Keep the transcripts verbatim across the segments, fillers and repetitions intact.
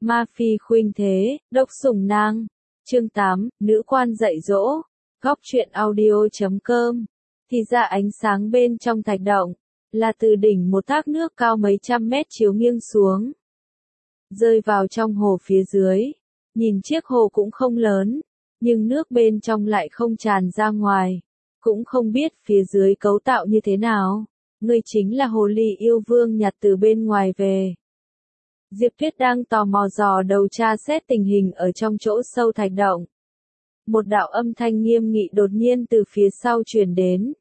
Ma phi khuynh thế, độc sủng nàng. Chương tám, nữ quan dạy dỗ. Góc truyện audio chấm com. Thì ra ánh sáng bên trong thạch động, là từ đỉnh một thác nước cao mấy trăm mét chiếu nghiêng xuống, rơi vào trong hồ phía dưới. Nhìn chiếc hồ cũng không lớn, nhưng nước bên trong lại không tràn ra ngoài. Cũng không biết phía dưới cấu tạo như thế nào. Ngươi chính là hồ ly yêu vương nhặt từ bên ngoài về. Diệp Tuyết đang tò mò dò đầu tra xét tình hình ở trong chỗ sâu thạch động. Một đạo âm thanh nghiêm nghị đột nhiên từ phía sau truyền đến.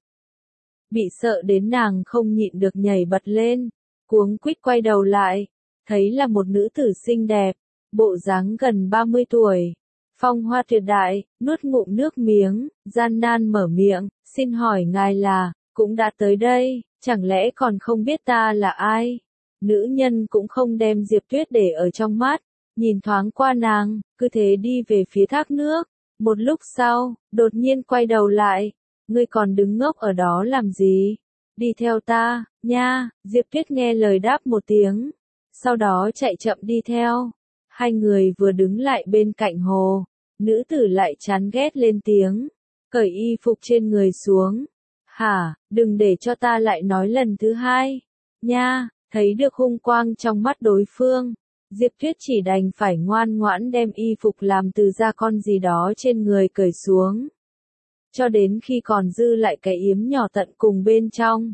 Bị sợ đến nàng không nhịn được nhảy bật lên, cuống quýt quay đầu lại, thấy là một nữ tử xinh đẹp, bộ dáng gần ba mươi tuổi, phong hoa tuyệt đại, nuốt ngụm nước miếng, gian nan mở miệng, xin hỏi ngài là, cũng đã tới đây, chẳng lẽ còn không biết ta là ai? Nữ nhân cũng không đem Diệp Tuyết để ở trong mắt, nhìn thoáng qua nàng, cứ thế đi về phía thác nước. Một lúc sau, đột nhiên quay đầu lại, ngươi còn đứng ngốc ở đó làm gì? Đi theo ta, nha. Diệp Tuyết nghe lời đáp một tiếng, sau đó chạy chậm đi theo. Hai người vừa đứng lại bên cạnh hồ, nữ tử lại chán ghét lên tiếng, cởi y phục trên người xuống. Hả, đừng để cho ta lại nói lần thứ hai, nha. Thấy được hung quang trong mắt đối phương, Diệp Tuyết chỉ đành phải ngoan ngoãn đem y phục làm từ da con gì đó trên người cởi xuống. Cho đến khi còn dư lại cái yếm nhỏ tận cùng bên trong.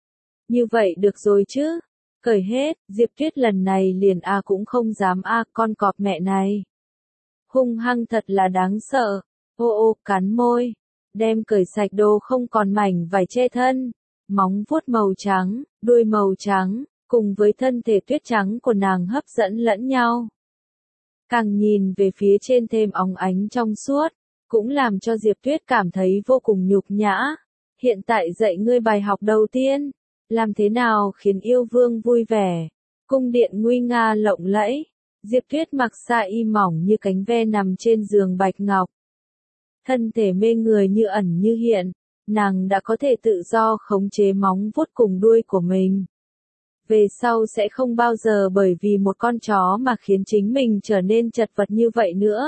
Như vậy được rồi chứ? Cởi hết, Diệp Tuyết lần này liền a cũng không dám a con cọp mẹ này. Hung hăng thật là đáng sợ. Ô ô, cắn môi. Đem cởi sạch đồ không còn mảnh vải che thân. Móng vuốt màu trắng, đuôi màu trắng, cùng với thân thể tuyết trắng của nàng hấp dẫn lẫn nhau. Càng nhìn về phía trên thêm óng ánh trong suốt, cũng làm cho Diệp Tuyết cảm thấy vô cùng nhục nhã. Hiện tại dạy ngươi bài học đầu tiên, làm thế nào khiến yêu vương vui vẻ. Cung điện nguy nga lộng lẫy, Diệp Tuyết mặc sa y mỏng như cánh ve nằm trên giường bạch ngọc. Thân thể mê người như ẩn như hiện, nàng đã có thể tự do khống chế móng vuốt cùng đuôi của mình. Về sau sẽ không bao giờ bởi vì một con chó mà khiến chính mình trở nên chật vật như vậy nữa.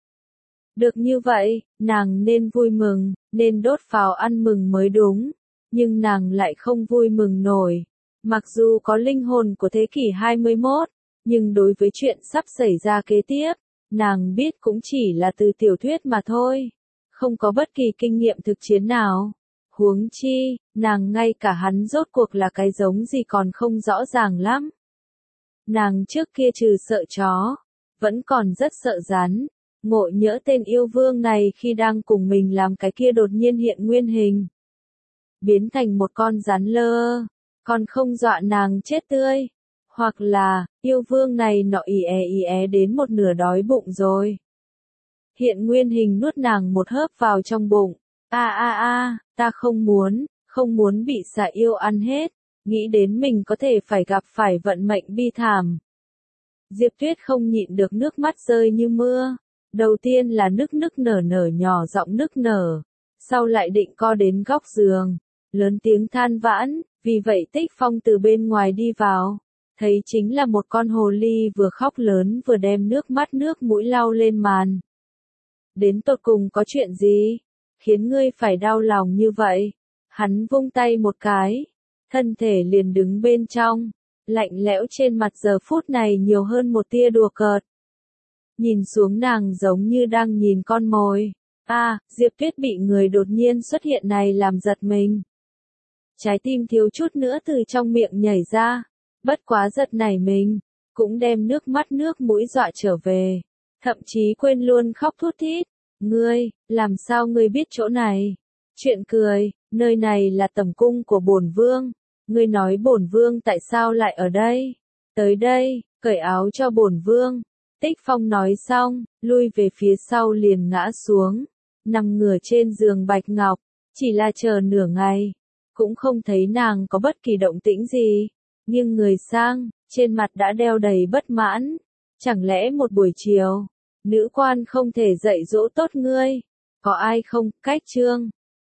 Được như vậy, nàng nên vui mừng, nên đốt pháo ăn mừng mới đúng. Nhưng nàng lại không vui mừng nổi. Mặc dù có linh hồn của thế kỷ hai mươi mốt, nhưng đối với chuyện sắp xảy ra kế tiếp, nàng biết cũng chỉ là từ tiểu thuyết mà thôi. Không có bất kỳ kinh nghiệm thực chiến nào. Huống chi, nàng ngay cả hắn rốt cuộc là cái giống gì còn không rõ ràng lắm. Nàng trước kia trừ sợ chó, vẫn còn rất sợ rắn. Ngộ nhỡ tên yêu vương này khi đang cùng mình làm cái kia đột nhiên hiện nguyên hình. Biến thành một con rắn lơ, còn không dọa nàng chết tươi. Hoặc là, yêu vương này nọ ì é ì é đến một nửa đói bụng rồi. Hiện nguyên hình nuốt nàng một hớp vào trong bụng. A a a, ta không muốn, không muốn bị xà yêu ăn hết, nghĩ đến mình có thể phải gặp phải vận mệnh bi thảm. Diệp Tuyết không nhịn được nước mắt rơi như mưa. Đầu tiên là nức nức nở nở nhỏ giọng nức nở, sau lại định co đến góc giường, lớn tiếng than vãn, vì vậy Tích Phong từ bên ngoài đi vào, thấy chính là một con hồ ly vừa khóc lớn vừa đem nước mắt nước mũi lau lên màn. Đến tột cùng có chuyện gì? Khiến ngươi phải đau lòng như vậy? Hắn vung tay một cái, thân thể liền đứng bên trong, lạnh lẽo trên mặt giờ phút này nhiều hơn một tia đùa cợt. Nhìn xuống nàng giống như đang nhìn con mồi. A, à, Diệp Tuyết bị người đột nhiên xuất hiện này làm giật mình. Trái tim thiếu chút nữa từ trong miệng nhảy ra, bất quá giật nảy mình, cũng đem nước mắt nước mũi dọa trở về, thậm chí quên luôn khóc thút thít. Ngươi, làm sao ngươi biết chỗ này? Chuyện cười, nơi này là tẩm cung của bổn vương. Ngươi nói bổn vương tại sao lại ở đây? Tới đây, cởi áo cho bổn vương. Tích Phong nói xong, lui về phía sau liền ngã xuống, nằm ngửa trên giường bạch ngọc, chỉ là chờ nửa ngày, cũng không thấy nàng có bất kỳ động tĩnh gì, nghiêng người sang, trên mặt đã đeo đầy bất mãn, chẳng lẽ một buổi chiều, nữ quan không thể dạy dỗ tốt ngươi, có ai không, cách chương.